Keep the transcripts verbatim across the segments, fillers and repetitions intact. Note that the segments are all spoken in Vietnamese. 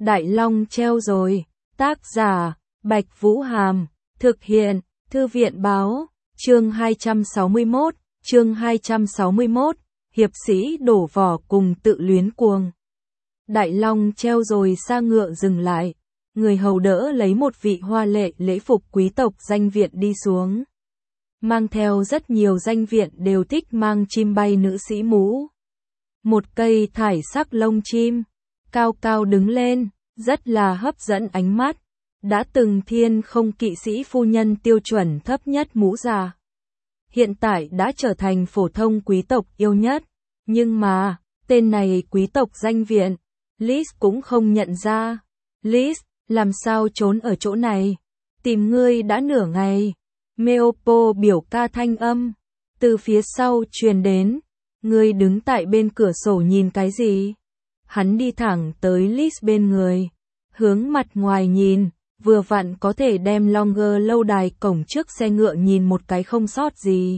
Đại Long treo rồi, tác giả, Bạch Vũ Hàm, thực hiện, Thư viện báo, chương hai trăm sáu mươi mốt, chương hai trăm sáu mươi mốt, hiệp sĩ đổ vỏ cùng tự luyến cuồng. Đại Long treo rồi xa ngựa dừng lại, người hầu đỡ lấy một vị hoa lệ lễ phục quý tộc danh viện đi xuống. Mang theo rất nhiều danh viện đều thích mang chim bay nữ sĩ mũ. Một cây thải sắc lông chim, cao cao đứng lên, rất là hấp dẫn ánh mắt. Đã từng thiên không kỵ sĩ phu nhân tiêu chuẩn thấp nhất mũ già. Hiện tại đã trở thành phổ thông quý tộc yêu nhất. Nhưng mà, tên này quý tộc danh viện, Liz cũng không nhận ra. Liz, làm sao trốn ở chỗ này? Tìm ngươi đã nửa ngày. Meopo biểu ca thanh âm, từ phía sau truyền đến. Ngươi đứng tại bên cửa sổ nhìn cái gì? Hắn đi thẳng tới Liz bên người, hướng mặt ngoài nhìn, vừa vặn có thể đem Longer lâu đài cổng trước xe ngựa nhìn một cái không sót gì.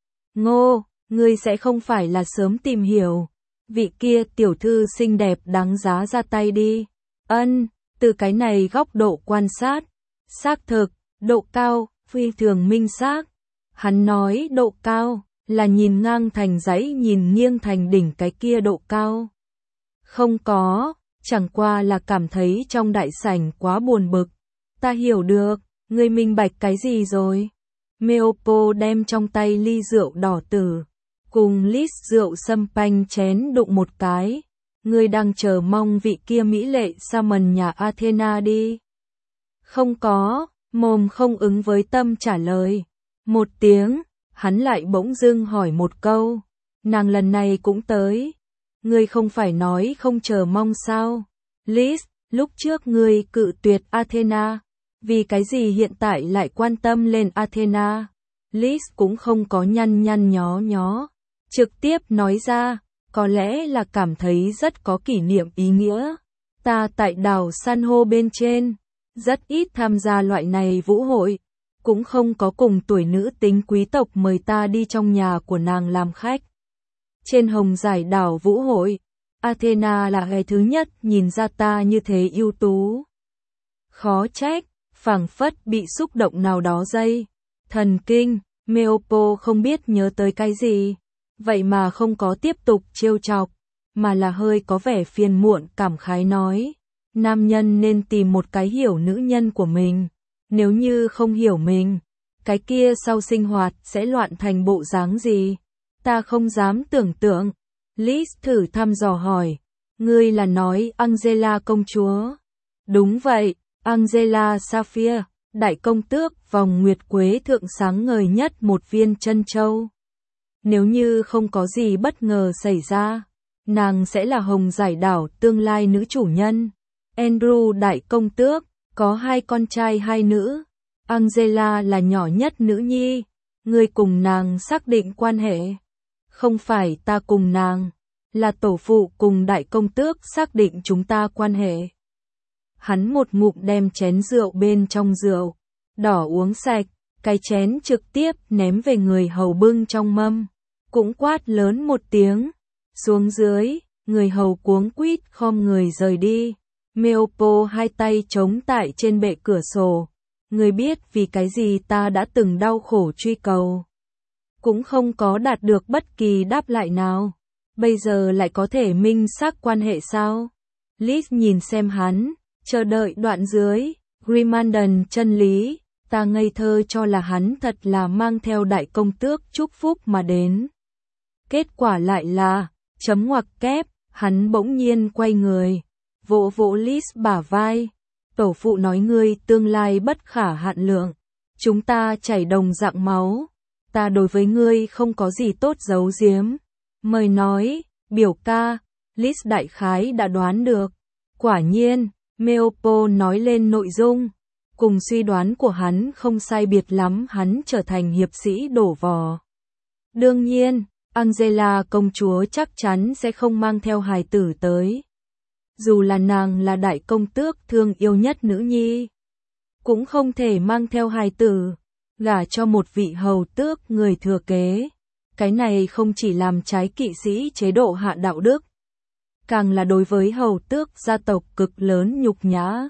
Ngô, ngươi sẽ không phải là sớm tìm hiểu, vị kia tiểu thư xinh đẹp đáng giá ra tay đi. Ân, từ cái này góc độ quan sát, xác thực, độ cao, phi thường minh xác. Hắn nói độ cao, là nhìn ngang thành dãy nhìn nghiêng thành đỉnh cái kia độ cao. Không có, chẳng qua là cảm thấy trong đại sảnh quá buồn bực. Ta hiểu được, ngươi minh bạch cái gì rồi? Meopo đem trong tay ly rượu đỏ tử, cùng lít rượu sâm panh chén đụng một cái. Ngươi đang chờ mong vị kia mỹ lệ Salmon nhà Athena đi. Không có, mồm không ứng với tâm trả lời. Một tiếng, hắn lại bỗng dưng hỏi một câu. Nàng lần này cũng tới. Ngươi không phải nói không chờ mong sao? Liz, lúc trước ngươi cự tuyệt Athena. Vì cái gì hiện tại lại quan tâm lên Athena? Liz cũng không có nhăn nhăn nhó nhó. Trực tiếp nói ra, có lẽ là cảm thấy rất có kỷ niệm ý nghĩa. Ta tại đảo san hô bên trên, rất ít tham gia loại này vũ hội. Cũng không có cùng tuổi nữ tính quý tộc mời ta đi trong nhà của nàng làm khách. Trên hồng giải đảo vũ hội, Athena là người thứ nhất nhìn ra ta như thế ưu tú. Khó trách, phảng phất bị xúc động nào đó dây. Thần kinh, Meopo không biết nhớ tới cái gì. Vậy mà không có tiếp tục trêu chọc, mà là hơi có vẻ phiền muộn cảm khái nói. Nam nhân nên tìm một cái hiểu nữ nhân của mình. Nếu như không hiểu mình, cái kia sau sinh hoạt sẽ loạn thành bộ dáng gì? Ta không dám tưởng tượng. Liz thử thăm dò hỏi. Ngươi là nói Angela công chúa? Đúng vậy, Angela Sapphire, đại công tước vòng nguyệt quế thượng sáng ngời nhất một viên chân châu. Nếu như không có gì bất ngờ xảy ra, nàng sẽ là hồng giải đảo tương lai nữ chủ nhân. Andrew đại công tước, có hai con trai hai nữ. Angela là nhỏ nhất nữ nhi. Ngươi cùng nàng xác định quan hệ. Không phải ta cùng nàng, là tổ phụ cùng đại công tước xác định chúng ta quan hệ. Hắn một ngụm đem chén rượu bên trong rượu đỏ uống sạch, cái chén trực tiếp ném về người hầu bưng trong mâm, cũng quát lớn một tiếng. Xuống dưới, người hầu cuống quýt khom người rời đi. Meopo hai tay chống tại trên bệ cửa sổ. Ngươi biết vì cái gì ta đã từng đau khổ truy cầu, cũng không có đạt được bất kỳ đáp lại nào. Bây giờ lại có thể minh xác quan hệ sao? Liz nhìn xem hắn, chờ đợi đoạn dưới. Grimandon chân lý, ta ngây thơ cho là hắn thật là mang theo đại công tước chúc phúc mà đến. Kết quả lại là, chấm ngoặc kép, hắn bỗng nhiên quay người, vỗ vỗ Liz bả vai. Tổ phụ nói ngươi tương lai bất khả hạn lượng. Chúng ta chảy đồng dạng máu. Ta đối với ngươi không có gì tốt giấu giếm. Mời nói, biểu ca. Liz đại khái đã đoán được. Quả nhiên, Meopo nói lên nội dung. Cùng suy đoán của hắn không sai biệt lắm, hắn trở thành hiệp sĩ đổ vỏ. Đương nhiên, Angela công chúa chắc chắn sẽ không mang theo hài tử tới. Dù là nàng là đại công tước thương yêu nhất nữ nhi, cũng không thể mang theo hài tử, gả cho một vị hầu tước người thừa kế. Cái này không chỉ làm trái kỵ sĩ chế độ hạ đạo đức, càng là đối với hầu tước gia tộc cực lớn nhục nhã.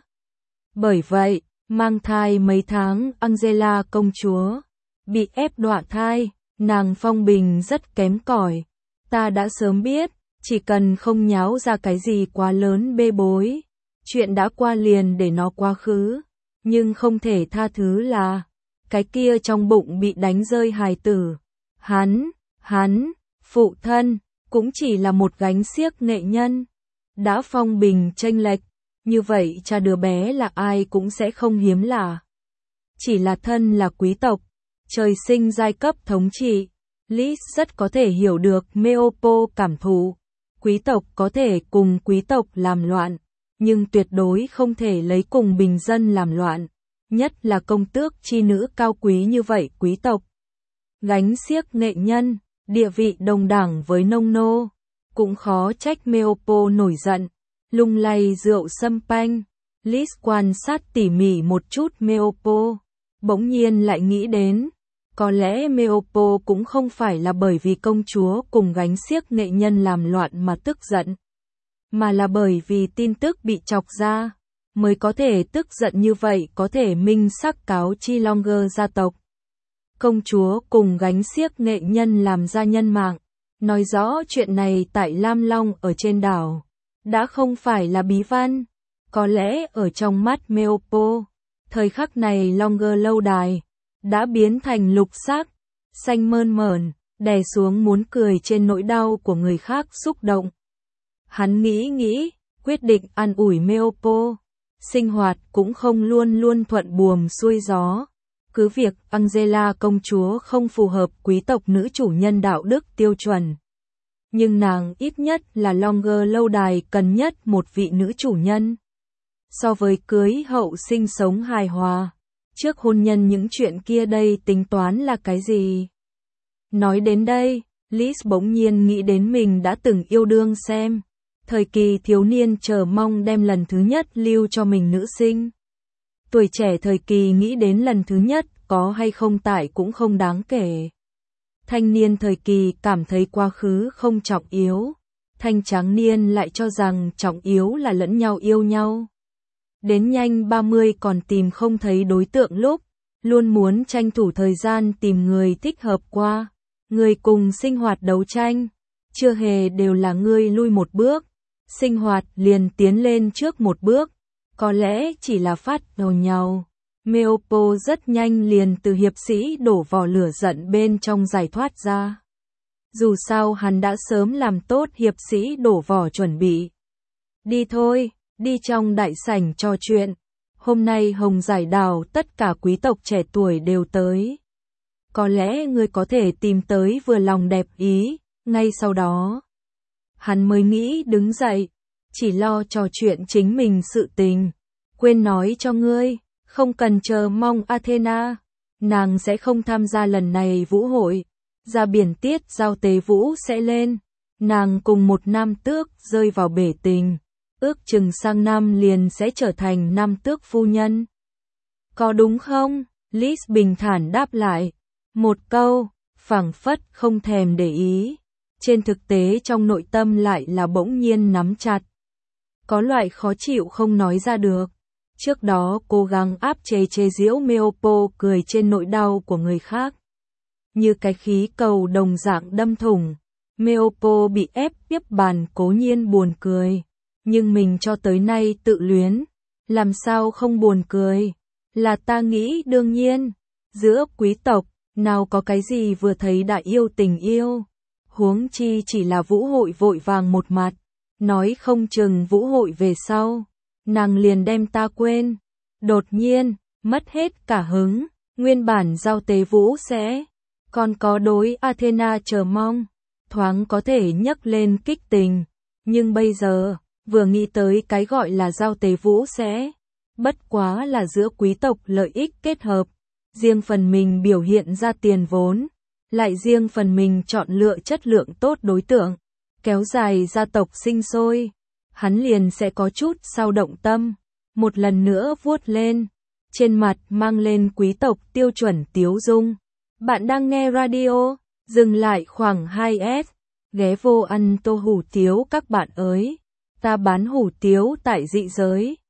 Bởi vậy, mang thai mấy tháng Angela công chúa bị ép đọa thai, nàng phong bình rất kém cỏi. Ta đã sớm biết, chỉ cần không nháo ra cái gì quá lớn bê bối, chuyện đã qua liền để nó quá khứ, nhưng không thể tha thứ là cái kia trong bụng bị đánh rơi hài tử. Hắn, hắn, phụ thân, cũng chỉ là một gánh xiếc nghệ nhân. Đã phong bình chênh lệch, như vậy cha đứa bé là ai cũng sẽ không hiếm lạ. Chỉ là thân là quý tộc, trời sinh giai cấp thống trị, Liz rất có thể hiểu được Meopo cảm thụ. Quý tộc có thể cùng quý tộc làm loạn, nhưng tuyệt đối không thể lấy cùng bình dân làm loạn, nhất là công tước chi nữ cao quý như vậy quý tộc. Gánh xiếc nghệ nhân, địa vị đồng đẳng với nông nô, cũng khó trách Meopo nổi giận, lung lay rượu sâm panh. Liz quan sát tỉ mỉ một chút Meopo, bỗng nhiên lại nghĩ đến, có lẽ Meopo cũng không phải là bởi vì công chúa cùng gánh xiếc nghệ nhân làm loạn mà tức giận, mà là bởi vì tin tức bị chọc ra, mới có thể tức giận như vậy, có thể minh xác cáo chi Longer gia tộc. Công chúa cùng gánh xiếc nghệ nhân làm ra nhân mạng, nói rõ chuyện này tại Lam Long ở trên đảo, đã không phải là bí văn. Có lẽ ở trong mắt Meopo, thời khắc này Longer lâu đài đã biến thành lục sắc, xanh mơn mởn, đè xuống muốn cười trên nỗi đau của người khác xúc động. Hắn nghĩ nghĩ, quyết định an ủi Meopo, sinh hoạt cũng không luôn luôn thuận buồm xuôi gió. Cứ việc Angela công chúa không phù hợp quý tộc nữ chủ nhân đạo đức tiêu chuẩn, nhưng nàng ít nhất là Longer lâu đài cần nhất một vị nữ chủ nhân. So với cưới hậu sinh sống hài hòa, trước hôn nhân những chuyện kia đây tính toán là cái gì? Nói đến đây, Liz bỗng nhiên nghĩ đến mình đã từng yêu đương xem. Thời kỳ thiếu niên chờ mong đem lần thứ nhất lưu cho mình nữ sinh. Tuổi trẻ thời kỳ nghĩ đến lần thứ nhất có hay không tại cũng không đáng kể. Thanh niên thời kỳ cảm thấy quá khứ không trọng yếu. Thanh tráng niên lại cho rằng trọng yếu là lẫn nhau yêu nhau. Đến nhanh ba mươi còn tìm không thấy đối tượng lúc, luôn muốn tranh thủ thời gian tìm người thích hợp qua. Người cùng sinh hoạt đấu tranh, chưa hề đều là người lui một bước, sinh hoạt liền tiến lên trước một bước, có lẽ chỉ là phát đầu nhau. Meopo rất nhanh liền từ hiệp sĩ đổ vỏ lửa giận bên trong giải thoát ra. Dù sao hắn đã sớm làm tốt hiệp sĩ đổ vỏ chuẩn bị. Đi thôi, đi trong đại sảnh trò chuyện. Hôm nay Hồng Giải Đào tất cả quý tộc trẻ tuổi đều tới. Có lẽ ngươi có thể tìm tới vừa lòng đẹp ý. Ngay sau đó, hắn mới nghĩ đứng dậy, chỉ lo trò chuyện chính mình sự tình. Quên nói cho ngươi, không cần chờ mong Athena, nàng sẽ không tham gia lần này vũ hội. Ra biển tiết giao tế vũ sẽ lên, nàng cùng một nam tước rơi vào bể tình, ước chừng sang năm liền sẽ trở thành nam tước phu nhân. Có đúng không? Liz bình thản đáp lại, một câu, phảng phất không thèm để ý, trên thực tế trong nội tâm lại là bỗng nhiên nắm chặt. Có loại khó chịu không nói ra được. Trước đó cố gắng áp chế chế giễu Meopo cười trên nỗi đau của người khác. Như cái khí cầu đồng dạng đâm thủng. Meopo bị ép tiếp bàn cố nhiên buồn cười. Nhưng mình cho tới nay tự luyến. Làm sao không buồn cười? Là ta nghĩ đương nhiên. Giữa quý tộc, nào có cái gì vừa thấy đã yêu tình yêu. Huống chi chỉ là vũ hội vội vàng một mặt. Nói không chừng vũ hội về sau, nàng liền đem ta quên. Đột nhiên, mất hết cả hứng, nguyên bản giao tế vũ sẽ, còn có đối Athena chờ mong, thoáng có thể nhấc lên kích tình. Nhưng bây giờ, vừa nghĩ tới cái gọi là giao tế vũ sẽ, bất quá là giữa quý tộc lợi ích kết hợp, riêng phần mình biểu hiện ra tiền vốn, lại riêng phần mình chọn lựa chất lượng tốt đối tượng, kéo dài gia tộc sinh sôi, hắn liền sẽ có chút sao động tâm, một lần nữa vuốt lên, trên mặt mang lên quý tộc tiêu chuẩn tiếu dung. Bạn đang nghe radio, dừng lại khoảng hai s, ghé vô ăn tô hủ tiếu các bạn ơi. ta bán hủ tiếu tại dị giới.